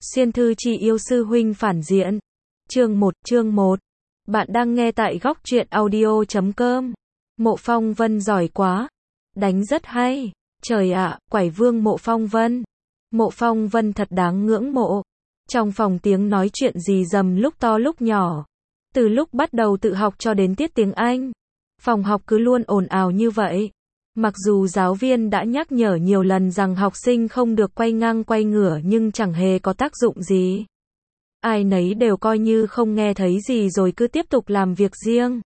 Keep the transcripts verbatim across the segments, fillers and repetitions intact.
Xuyên thư chi yêu sư huynh phản diện. Chương một, chương một. Bạn đang nghe tại góc truyện audio chấm com. Mộ Phong Vân giỏi quá. Đánh rất hay. Trời ạ, quải vương Mộ Phong Vân. Mộ Phong Vân thật đáng ngưỡng mộ. Trong phòng tiếng nói chuyện rì rầm lúc to lúc nhỏ. Từ lúc bắt đầu tự học cho đến tiết tiếng Anh. Phòng học cứ luôn ồn ào như vậy. Mặc dù giáo viên đã nhắc nhở nhiều lần rằng học sinh không được quay ngang quay ngửa nhưng chẳng hề có tác dụng gì. Ai nấy đều coi như không nghe thấy gì rồi cứ tiếp tục làm việc riêng.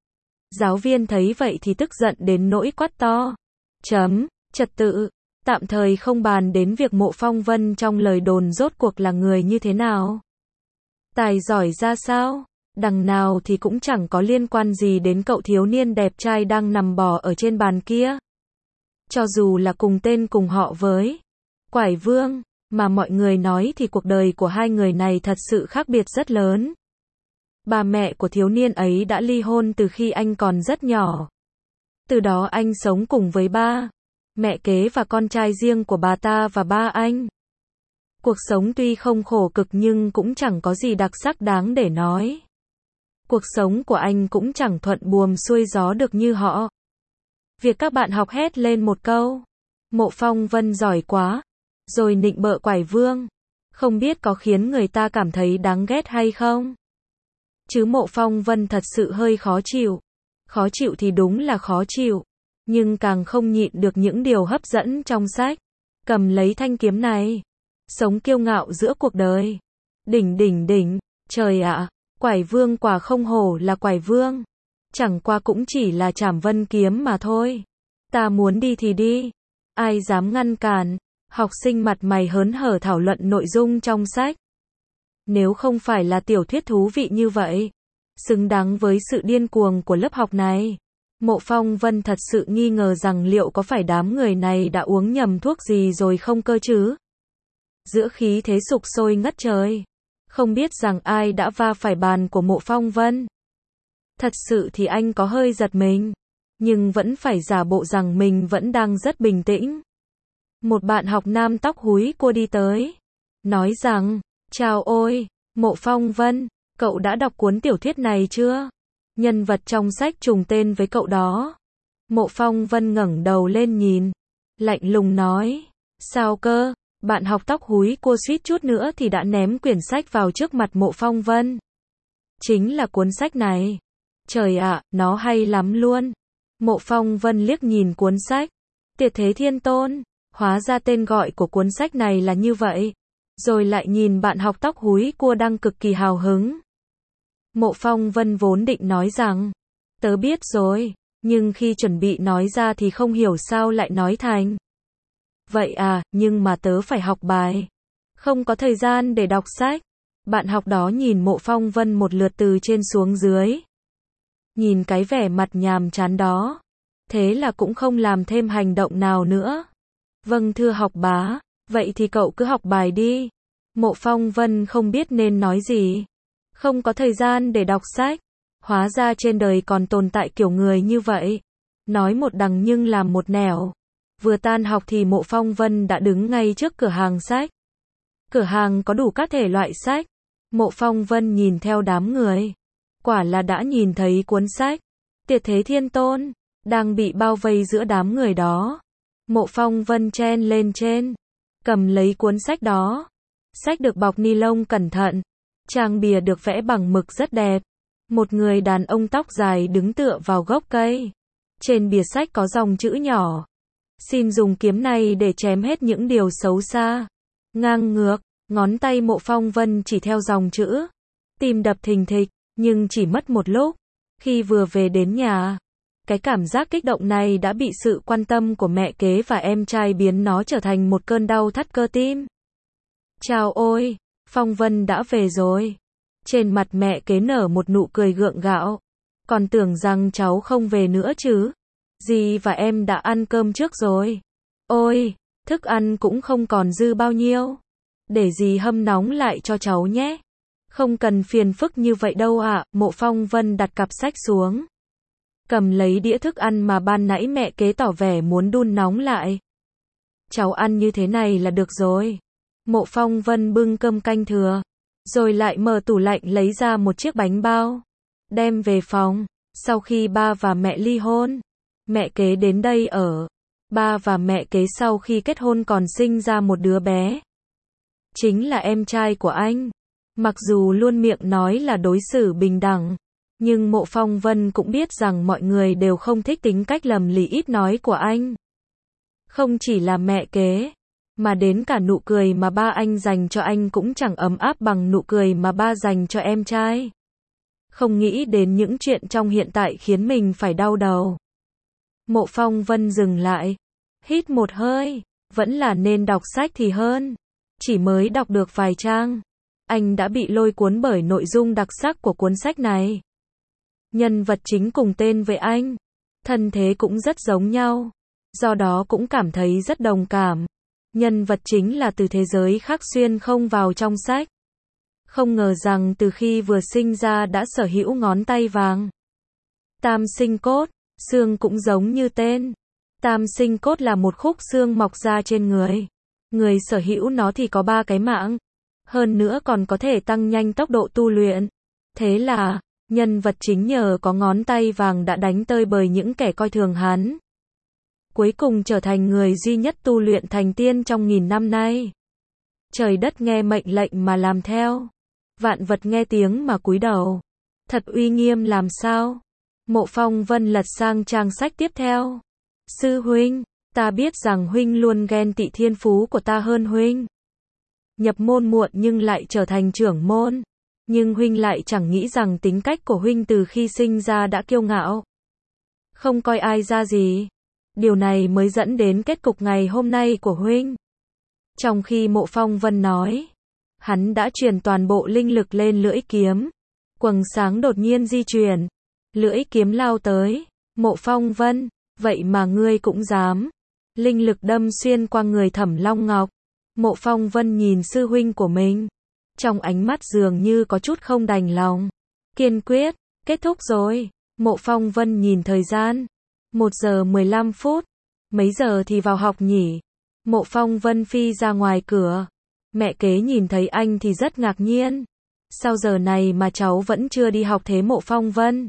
Giáo viên thấy vậy thì tức giận đến nỗi quát to. Chấm, trật tự. Tạm thời không bàn đến việc Mộ Phong Vân trong lời đồn rốt cuộc là người như thế nào. Tài giỏi ra sao? Đằng nào thì cũng chẳng có liên quan gì đến cậu thiếu niên đẹp trai đang nằm bò ở trên bàn kia. Cho dù là cùng tên cùng họ với Quải Vương, mà mọi người nói thì cuộc đời của hai người này thật sự khác biệt rất lớn. Bà mẹ của thiếu niên ấy đã ly hôn từ khi anh còn rất nhỏ. Từ đó anh sống cùng với ba, mẹ kế và con trai riêng của bà ta và ba anh. Cuộc sống tuy không khổ cực nhưng cũng chẳng có gì đặc sắc đáng để nói. Cuộc sống của anh cũng chẳng thuận buồm xuôi gió được như họ. Việc các bạn học hét lên một câu, Mộ Phong Vân giỏi quá, rồi nịnh bợ Quải Vương, không biết có khiến người ta cảm thấy đáng ghét hay không? Chứ Mộ Phong Vân thật sự hơi khó chịu. Khó chịu thì đúng là khó chịu, nhưng càng không nhịn được những điều hấp dẫn trong sách. Cầm lấy thanh kiếm này, sống kiêu ngạo giữa cuộc đời. Đỉnh đỉnh đỉnh, trời ạ, Quải Vương quả không hổ là Quải Vương. Chẳng qua cũng chỉ là Trảm Vân kiếm mà thôi. Ta muốn đi thì đi. Ai dám ngăn cản? Học sinh mặt mày hớn hở thảo luận nội dung trong sách. Nếu không phải là tiểu thuyết thú vị như vậy, xứng đáng với sự điên cuồng của lớp học này, Mộ Phong Vân thật sự nghi ngờ rằng liệu có phải đám người này đã uống nhầm thuốc gì rồi không cơ chứ? Giữa khí thế sục sôi ngất trời, không biết rằng ai đã va phải bàn của Mộ Phong Vân. Thật sự thì anh có hơi giật mình, nhưng vẫn phải giả bộ rằng mình vẫn đang rất bình tĩnh. Một bạn học nam tóc húi cua đi tới, nói rằng, chào ôi, Mộ Phong Vân, cậu đã đọc cuốn tiểu thuyết này chưa? Nhân vật trong sách trùng tên với cậu đó. Mộ Phong Vân ngẩng đầu lên nhìn, lạnh lùng nói, sao cơ? Bạn học tóc húi cua suýt chút nữa thì đã ném quyển sách vào trước mặt Mộ Phong Vân. Chính là cuốn sách này. Trời ạ, nó hay lắm luôn. Mộ Phong Vân liếc nhìn cuốn sách. Tuyệt thế thiên tôn. Hóa ra tên gọi của cuốn sách này là như vậy. Rồi lại nhìn bạn học tóc húi cua đang cực kỳ hào hứng. Mộ Phong Vân vốn định nói rằng, tớ biết rồi, nhưng khi chuẩn bị nói ra thì không hiểu sao lại nói thành. Vậy à, nhưng mà tớ phải học bài. Không có thời gian để đọc sách. Bạn học đó nhìn Mộ Phong Vân một lượt từ trên xuống dưới. Nhìn cái vẻ mặt nhàm chán đó. Thế là cũng không làm thêm hành động nào nữa. Vâng thưa học bá, vậy thì cậu cứ học bài đi. Mộ Phong Vân không biết nên nói gì. Không có thời gian để đọc sách. Hóa ra trên đời còn tồn tại kiểu người như vậy. Nói một đằng nhưng làm một nẻo. Vừa tan học thì Mộ Phong Vân đã đứng ngay trước cửa hàng sách. Cửa hàng có đủ các thể loại sách. Mộ Phong Vân nhìn theo đám người. Quả là đã nhìn thấy cuốn sách Tuyệt thế thiên tôn đang bị bao vây giữa đám người đó. Mộ Phong Vân chen lên trên, cầm lấy cuốn sách đó. Sách được bọc ni lông cẩn thận, trang bìa được vẽ bằng mực rất đẹp. Một người đàn ông tóc dài đứng tựa vào gốc cây. Trên bìa sách có dòng chữ nhỏ. Xin dùng kiếm này để chém hết những điều xấu xa, ngang ngược. Ngón tay Mộ Phong Vân chỉ theo dòng chữ. Tim đập thình thịch, nhưng chỉ mất một lúc. Khi vừa về đến nhà, cái cảm giác kích động này đã bị sự quan tâm của mẹ kế và em trai biến nó trở thành một cơn đau thắt cơ tim. Chào ôi, Phong Vân đã về rồi. Trên mặt mẹ kế nở một nụ cười gượng gạo. Còn tưởng rằng cháu không về nữa chứ. Dì và em đã ăn cơm trước rồi. Ôi, thức ăn cũng không còn dư bao nhiêu. Để dì hâm nóng lại cho cháu nhé. Không cần phiền phức như vậy đâu ạ. Mộ Phong Vân đặt cặp sách xuống. Cầm lấy đĩa thức ăn mà ban nãy mẹ kế tỏ vẻ muốn đun nóng lại. Cháu ăn như thế này là được rồi. Mộ Phong Vân bưng cơm canh thừa, rồi lại mở tủ lạnh lấy ra một chiếc bánh bao, đem về phòng. Sau khi ba và mẹ ly hôn, mẹ kế đến đây ở. Ba và mẹ kế sau khi kết hôn còn sinh ra một đứa bé, chính là em trai của anh. Mặc dù luôn miệng nói là đối xử bình đẳng, nhưng Mộ Phong Vân cũng biết rằng mọi người đều không thích tính cách lầm lì ít nói của anh. Không chỉ là mẹ kế, mà đến cả nụ cười mà ba anh dành cho anh cũng chẳng ấm áp bằng nụ cười mà ba dành cho em trai. Không nghĩ đến những chuyện trong hiện tại khiến mình phải đau đầu. Mộ Phong Vân dừng lại, hít một hơi, vẫn là nên đọc sách thì hơn. Chỉ mới đọc được vài trang, anh đã bị lôi cuốn bởi nội dung đặc sắc của cuốn sách này. Nhân vật chính cùng tên với anh, thân thế cũng rất giống nhau, do đó cũng cảm thấy rất đồng cảm. Nhân vật chính là từ thế giới khác xuyên không vào trong sách. Không ngờ rằng từ khi vừa sinh ra đã sở hữu ngón tay vàng. Tam sinh cốt, xương cũng giống như tên. Tam sinh cốt là một khúc xương mọc ra trên người. Người sở hữu nó thì có ba cái mạng. Hơn nữa còn có thể tăng nhanh tốc độ tu luyện. Thế là, nhân vật chính nhờ có ngón tay vàng đã đánh tơi bời những kẻ coi thường hắn. Cuối cùng trở thành người duy nhất tu luyện thành tiên trong nghìn năm nay. Trời đất nghe mệnh lệnh mà làm theo. Vạn vật nghe tiếng mà cúi đầu. Thật uy nghiêm làm sao? Mộ Phong Vân lật sang trang sách tiếp theo. Sư huynh, ta biết rằng huynh luôn ghen tị thiên phú của ta hơn huynh. Nhập môn muộn nhưng lại trở thành trưởng môn. Nhưng huynh lại chẳng nghĩ rằng tính cách của huynh từ khi sinh ra đã kiêu ngạo. Không coi ai ra gì. Điều này mới dẫn đến kết cục ngày hôm nay của huynh. Trong khi Mộ Phong Vân nói, hắn đã truyền toàn bộ linh lực lên lưỡi kiếm. Quầng sáng đột nhiên di chuyển. Lưỡi kiếm lao tới. Mộ Phong Vân, vậy mà ngươi cũng dám. Linh lực đâm xuyên qua người Thẩm Long Ngọc. Mộ Phong Vân nhìn sư huynh của mình. Trong ánh mắt dường như có chút không đành lòng. Kiên quyết, kết thúc rồi. Mộ Phong Vân nhìn thời gian. một giờ mười lăm phút. Mấy giờ thì vào học nhỉ? Mộ Phong Vân phi ra ngoài cửa. Mẹ kế nhìn thấy anh thì rất ngạc nhiên. Sao giờ này mà cháu vẫn chưa đi học thế Mộ Phong Vân?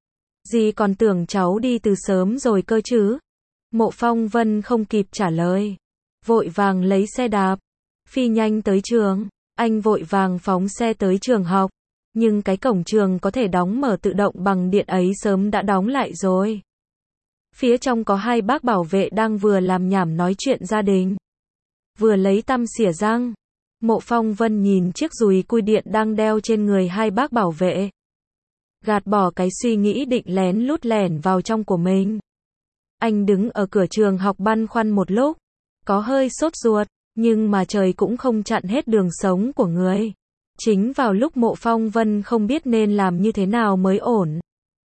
Dì còn tưởng cháu đi từ sớm rồi cơ chứ. Mộ Phong Vân không kịp trả lời. Vội vàng lấy xe đạp. Phi nhanh tới trường. Anh vội vàng phóng xe tới trường học. Nhưng cái cổng trường có thể đóng mở tự động bằng điện ấy sớm đã đóng lại rồi. Phía trong có hai bác bảo vệ đang vừa làm nhảm nói chuyện gia đình, vừa lấy tăm xỉa răng. Mộ Phong Vân nhìn chiếc dùi cui điện đang đeo trên người hai bác bảo vệ. Gạt bỏ cái suy nghĩ định lén lút lẻn vào trong của mình. Anh đứng ở cửa trường học băn khoăn một lúc, có hơi sốt ruột, nhưng mà trời cũng không chặn hết đường sống của người. Chính vào lúc Mộ Phong Vân không biết nên làm như thế nào mới ổn.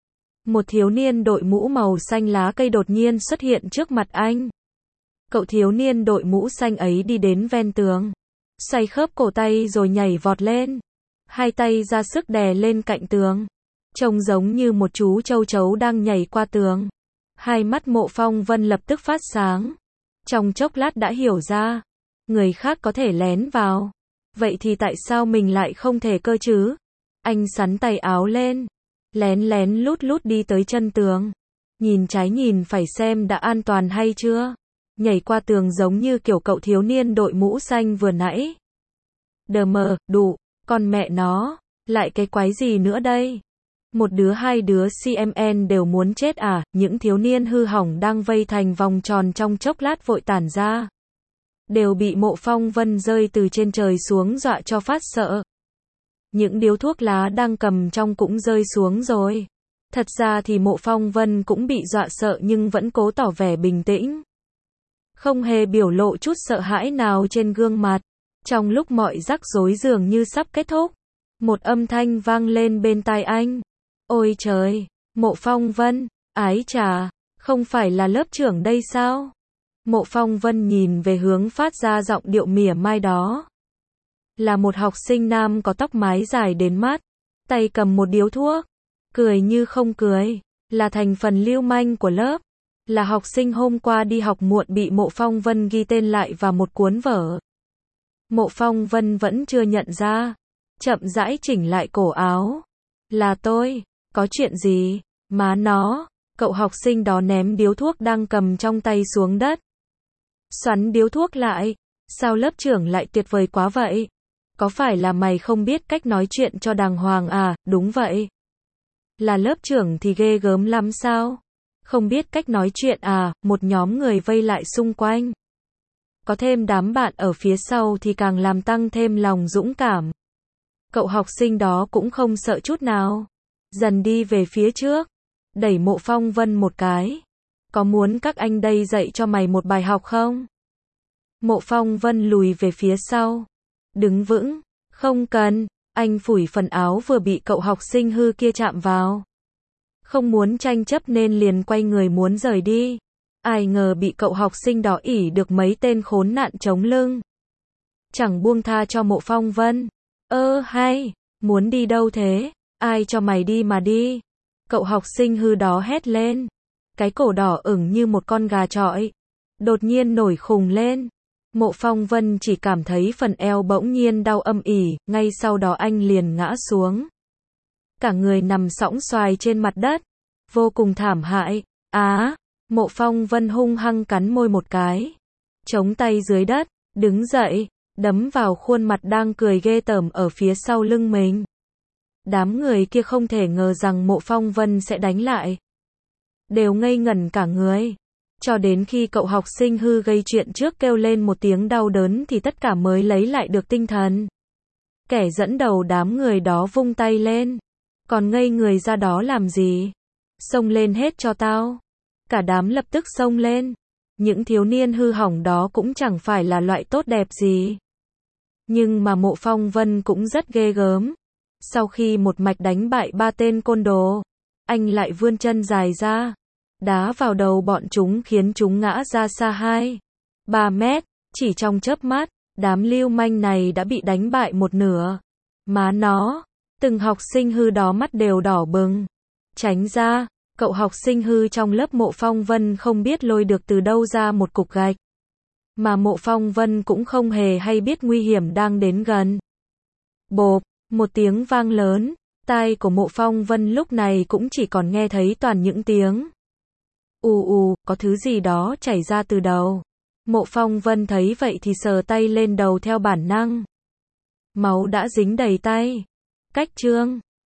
Một thiếu niên đội mũ màu xanh lá cây đột nhiên xuất hiện trước mặt anh. Cậu thiếu niên đội mũ xanh ấy đi đến ven tường, xoay khớp cổ tay rồi nhảy vọt lên. Hai tay ra sức đè lên cạnh tường. Trông giống như một chú châu chấu đang nhảy qua tường. Hai mắt Mộ Phong Vân lập tức phát sáng. Trong chốc lát đã hiểu ra. Người khác có thể lén vào. Vậy thì tại sao mình lại không thể cơ chứ? Anh xắn tay áo lên. Lén lén lút lút đi tới chân tường. Nhìn trái nhìn phải xem đã an toàn hay chưa. Nhảy qua tường giống như kiểu cậu thiếu niên đội mũ xanh vừa nãy. Đờ mờ, đủ, con mẹ nó, lại cái quái gì nữa đây? Một đứa hai đứa xê em en đều muốn chết à? Những thiếu niên hư hỏng đang vây thành vòng tròn trong chốc lát vội tản ra. Đều bị Mộ Phong Vân rơi từ trên trời xuống dọa cho phát sợ. Những điếu thuốc lá đang cầm trong cũng rơi xuống rồi. Thật ra thì Mộ Phong Vân cũng bị dọa sợ nhưng vẫn cố tỏ vẻ bình tĩnh. Không hề biểu lộ chút sợ hãi nào trên gương mặt. Trong lúc mọi rắc rối dường như sắp kết thúc, một âm thanh vang lên bên tai anh. Ôi trời, Mộ Phong Vân, ái chà, không phải là lớp trưởng đây sao? Mộ Phong Vân nhìn về hướng phát ra giọng điệu mỉa mai đó. Là một học sinh nam có tóc mái dài đến mắt, tay cầm một điếu thuốc, cười như không cười, là thành phần lưu manh của lớp, là học sinh hôm qua đi học muộn bị Mộ Phong Vân ghi tên lại vào một cuốn vở. Mộ Phong Vân vẫn chưa nhận ra. Chậm rãi chỉnh lại cổ áo. Là tôi, có chuyện gì? Má nó, cậu học sinh đó ném điếu thuốc đang cầm trong tay xuống đất. Xoắn điếu thuốc lại. Sao lớp trưởng lại tuyệt vời quá vậy? Có phải là mày không biết cách nói chuyện cho đàng hoàng à? Đúng vậy. Là lớp trưởng thì ghê gớm lắm sao? Không biết cách nói chuyện à? Một nhóm người vây lại xung quanh. Có thêm đám bạn ở phía sau thì càng làm tăng thêm lòng dũng cảm. Cậu học sinh đó cũng không sợ chút nào. Dần đi về phía trước. Đẩy Mộ Phong Vân một cái. Có muốn các anh đây dạy cho mày một bài học không? Mộ Phong Vân lùi về phía sau. Đứng vững. Không cần. Anh phủi phần áo vừa bị cậu học sinh hư kia chạm vào. Không muốn tranh chấp nên liền quay người muốn rời đi. Ai ngờ bị cậu học sinh đó ỉ được mấy tên khốn nạn chống lưng. Chẳng buông tha cho Mộ Phong Vân. Ơ hay, muốn đi đâu thế? Ai cho mày đi mà đi? Cậu học sinh hư đó hét lên. Cái cổ đỏ ửng như một con gà chọi. Đột nhiên nổi khùng lên. Mộ Phong Vân chỉ cảm thấy phần eo bỗng nhiên đau âm ỉ, ngay sau đó anh liền ngã xuống. Cả người nằm sõng xoài trên mặt đất. Vô cùng thảm hại. Á, Mộ Phong Vân hung hăng cắn môi một cái. Chống tay dưới đất, đứng dậy, đấm vào khuôn mặt đang cười ghê tởm ở phía sau lưng mình. Đám người kia không thể ngờ rằng Mộ Phong Vân sẽ đánh lại. Đều ngây ngẩn cả người. Cho đến khi cậu học sinh hư gây chuyện trước kêu lên một tiếng đau đớn thì tất cả mới lấy lại được tinh thần. Kẻ dẫn đầu đám người đó vung tay lên. Còn ngây người ra đó làm gì? Xông lên hết cho tao. Cả đám lập tức xông lên. Những thiếu niên hư hỏng đó cũng chẳng phải là loại tốt đẹp gì. Nhưng mà Mộ Phong Vân cũng rất ghê gớm. Sau khi một mạch đánh bại ba tên côn đồ, anh lại vươn chân dài ra, đá vào đầu bọn chúng khiến chúng ngã ra xa hai, ba mét. Chỉ trong chớp mắt, đám lưu manh này đã bị đánh bại một nửa. Má nó, từng học sinh hư đó mắt đều đỏ bừng. Tránh ra, cậu học sinh hư trong lớp Mộ Phong Vân không biết lôi được từ đâu ra một cục gạch. Mà Mộ Phong Vân cũng không hề hay biết nguy hiểm đang đến gần. Bộp, một tiếng vang lớn, tai của Mộ Phong Vân lúc này cũng chỉ còn nghe thấy toàn những tiếng ù ù, có thứ gì đó chảy ra từ đầu. Mộ Phong Vân thấy vậy thì sờ tay lên đầu theo bản năng. Máu đã dính đầy tay. Cách chương